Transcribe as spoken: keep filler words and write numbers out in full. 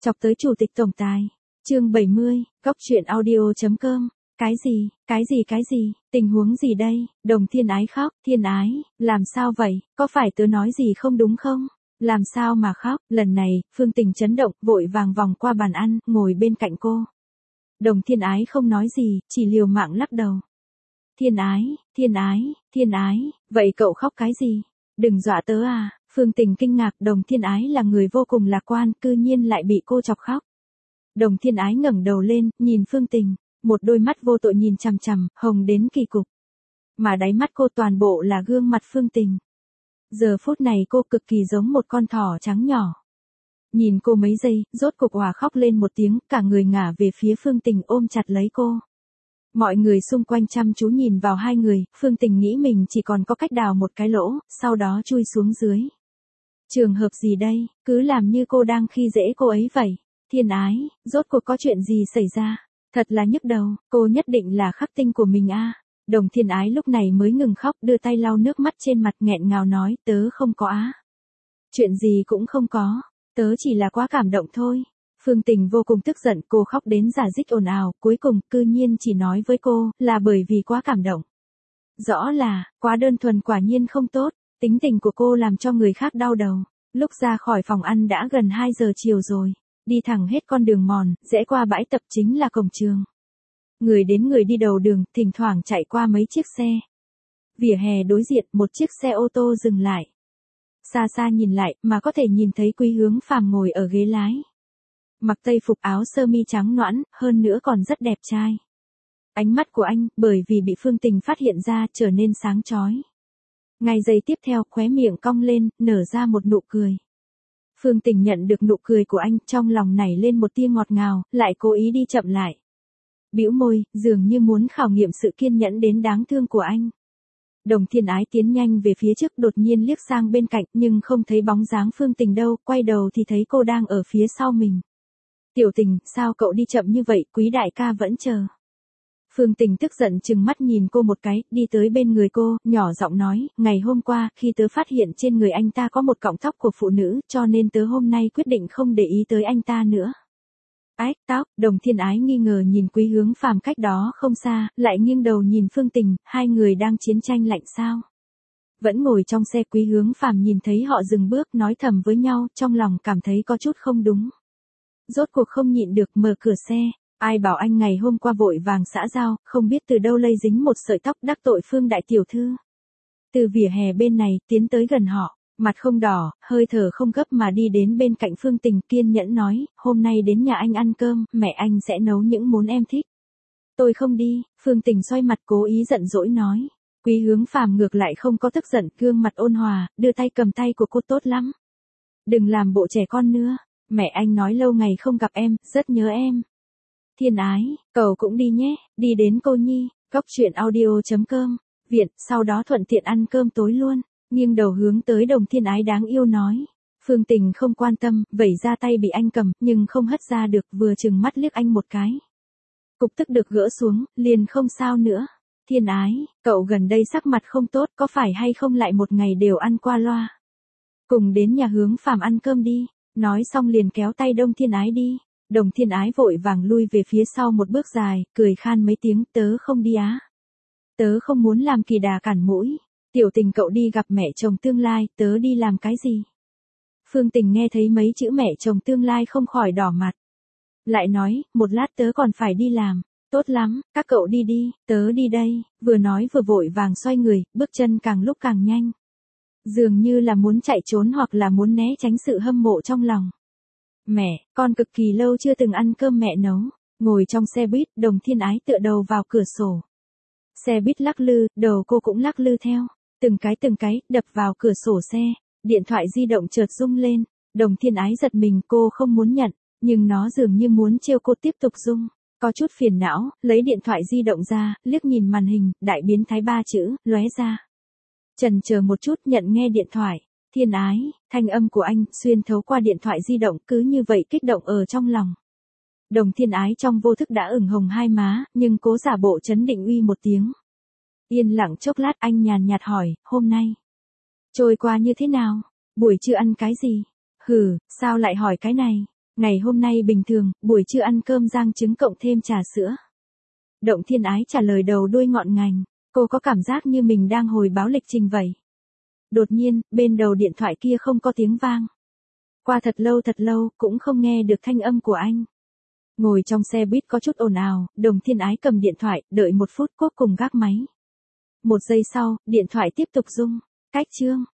Chọc tới chủ tịch tổng tài. Chương bảy mươi, góc truyện audio chấm com. Cái gì, cái gì cái gì, tình huống gì đây? Đồng Thiên Ái khóc, Thiên Ái, làm sao vậy, có phải tớ nói gì không đúng không? Làm sao mà khóc, lần này, Phương Tình chấn động, vội vàng vòng qua bàn ăn, ngồi bên cạnh cô. Đồng Thiên Ái không nói gì, chỉ liều mạng lắc đầu. Thiên Ái, Thiên Ái, Thiên Ái, vậy cậu khóc cái gì? Đừng dọa tớ à, Phương Tình kinh ngạc, Đồng Thiên Ái là người vô cùng lạc quan, cư nhiên lại bị cô chọc khóc. Đồng Thiên Ái ngẩng đầu lên, nhìn Phương Tình, một đôi mắt vô tội nhìn chằm chằm, hồng đến kỳ cục. Mà đáy mắt cô toàn bộ là gương mặt Phương Tình. Giờ phút này cô cực kỳ giống một con thỏ trắng nhỏ. Nhìn cô mấy giây, rốt cục hòa khóc lên một tiếng, cả người ngả về phía Phương Tình ôm chặt lấy cô. Mọi người xung quanh chăm chú nhìn vào hai người, Phương Tình nghĩ mình chỉ còn có cách đào một cái lỗ, sau đó chui xuống dưới. Trường hợp gì đây, cứ làm như cô đang khi dễ cô ấy vậy. Thiên Ái, rốt cuộc có chuyện gì xảy ra? Thật là nhức đầu, cô nhất định là khắc tinh của mình a. Đồng Thiên Ái lúc này mới ngừng khóc, đưa tay lau nước mắt trên mặt, nghẹn ngào nói, tớ không có á. Chuyện gì cũng không có, tớ chỉ là quá cảm động thôi. Phương Tình vô cùng tức giận, cô khóc đến rả rích ồn ào, cuối cùng, cư nhiên chỉ nói với cô, là bởi vì quá cảm động. Rõ là, quá đơn thuần quả nhiên không tốt, tính tình của cô làm cho người khác đau đầu. Lúc ra khỏi phòng ăn đã gần hai giờ chiều rồi. Đi thẳng hết con đường mòn, rẽ qua bãi tập chính là cổng trường. Người đến người đi đầu đường, thỉnh thoảng chạy qua mấy chiếc xe. Vỉa hè đối diện, một chiếc xe ô tô dừng lại. Xa xa nhìn lại, mà có thể nhìn thấy Quý Hướng Phàm ngồi ở ghế lái. Mặc tây phục áo sơ mi trắng nõn, hơn nữa còn rất đẹp trai. Ánh mắt của anh, bởi vì bị Phương Tình phát hiện ra, trở nên sáng chói. Ngay giây tiếp theo, khóe miệng cong lên, nở ra một nụ cười. Phương Tình nhận được nụ cười của anh, trong lòng nảy lên một tia ngọt ngào, lại cố ý đi chậm lại. Bĩu môi, dường như muốn khảo nghiệm sự kiên nhẫn đến đáng thương của anh. Đồng Thiên Ái tiến nhanh về phía trước, đột nhiên liếc sang bên cạnh, nhưng không thấy bóng dáng Phương Tình đâu, quay đầu thì thấy cô đang ở phía sau mình. Tiểu Tình, sao cậu đi chậm như vậy, Quý đại ca vẫn chờ. Phương Tình tức giận chừng mắt nhìn cô một cái, đi tới bên người cô, nhỏ giọng nói, ngày hôm qua, khi tớ phát hiện trên người anh ta có một cọng tóc của phụ nữ, cho nên tớ hôm nay quyết định không để ý tới anh ta nữa. Ách, tóc, Đồng Thiên Ái nghi ngờ nhìn Quý Hướng Phàm cách đó không xa, lại nghiêng đầu nhìn Phương Tình, hai người đang chiến tranh lạnh sao. Vẫn ngồi trong xe, Quý Hướng Phàm nhìn thấy họ dừng bước nói thầm với nhau, trong lòng cảm thấy có chút không đúng. Rốt cuộc không nhịn được mở cửa xe. Ai bảo anh ngày hôm qua vội vàng xã giao, không biết từ đâu lây dính một sợi tóc, đắc tội Phương đại tiểu thư. Từ vỉa hè bên này, tiến tới gần họ, mặt không đỏ, hơi thở không gấp mà đi đến bên cạnh Phương Tình, kiên nhẫn nói, hôm nay đến nhà anh ăn cơm, mẹ anh sẽ nấu những món em thích. Tôi không đi, Phương Tình xoay mặt cố ý giận dỗi nói. Quý Hướng Phàm ngược lại không có tức giận, gương mặt ôn hòa, đưa tay cầm tay của cô, tốt lắm. Đừng làm bộ trẻ con nữa, mẹ anh nói lâu ngày không gặp em, rất nhớ em. Thiên Ái, cậu cũng đi nhé, đi đến cô nhi, góc truyện audio chấm com, viện, sau đó thuận tiện ăn cơm tối luôn, nghiêng đầu hướng tới Đồng Thiên Ái đáng yêu nói. Phương Tình không quan tâm, vẩy ra tay bị anh cầm, nhưng không hất ra được, vừa chừng mắt liếc anh một cái. Cục tức được gỡ xuống, liền không sao nữa. Thiên Ái, cậu gần đây sắc mặt không tốt, có phải hay không lại một ngày đều ăn qua loa. Cùng đến nhà Hướng Phàm ăn cơm đi, nói xong liền kéo tay Đồng Thiên Ái đi. Đồng Thiên Ái vội vàng lui về phía sau một bước dài, cười khan mấy tiếng, tớ không đi á. Tớ không muốn làm kỳ đà cản mũi. Tiểu Tình cậu đi gặp mẹ chồng tương lai, tớ đi làm cái gì? Phương Tình nghe thấy mấy chữ mẹ chồng tương lai không khỏi đỏ mặt. Lại nói, một lát tớ còn phải đi làm. Tốt lắm, các cậu đi đi, tớ đi đây, vừa nói vừa vội vàng xoay người, bước chân càng lúc càng nhanh. Dường như là muốn chạy trốn hoặc là muốn né tránh sự hâm mộ trong lòng. Mẹ, con cực kỳ lâu chưa từng ăn cơm mẹ nấu. Ngồi trong xe buýt, Đồng Thiên Ái tựa đầu vào cửa sổ. Xe buýt lắc lư, đầu cô cũng lắc lư theo. Từng cái từng cái, đập vào cửa sổ xe. Điện thoại di động chợt rung lên. Đồng Thiên Ái giật mình, cô không muốn nhận. Nhưng nó dường như muốn trêu cô tiếp tục rung. Có chút phiền não, lấy điện thoại di động ra, liếc nhìn màn hình, đại biến thái ba chữ, lóe ra. Chần chờ một chút nhận nghe điện thoại. Thiên Ái, thanh âm của anh, xuyên thấu qua điện thoại di động, cứ như vậy kích động ở trong lòng. Đồng Thiên Ái trong vô thức đã ửng hồng hai má, nhưng cố giả bộ trấn định uy một tiếng. Yên lặng chốc lát, anh nhàn nhạt hỏi, hôm nay trôi qua như thế nào? Buổi trưa ăn cái gì? Hừ, sao lại hỏi cái này? Ngày hôm nay bình thường, buổi trưa ăn cơm rang trứng cộng thêm trà sữa. Động Thiên Ái trả lời đầu đuôi ngọn ngành, cô có cảm giác như mình đang hồi báo lịch trình vậy. Đột nhiên, bên đầu điện thoại kia không có tiếng vang. Qua thật lâu thật lâu, cũng không nghe được thanh âm của anh. Ngồi trong xe buýt có chút ồn ào, Đồng Thiên Ái cầm điện thoại, đợi một phút cuối cùng gác máy. Một giây sau, điện thoại tiếp tục rung. Cách chương.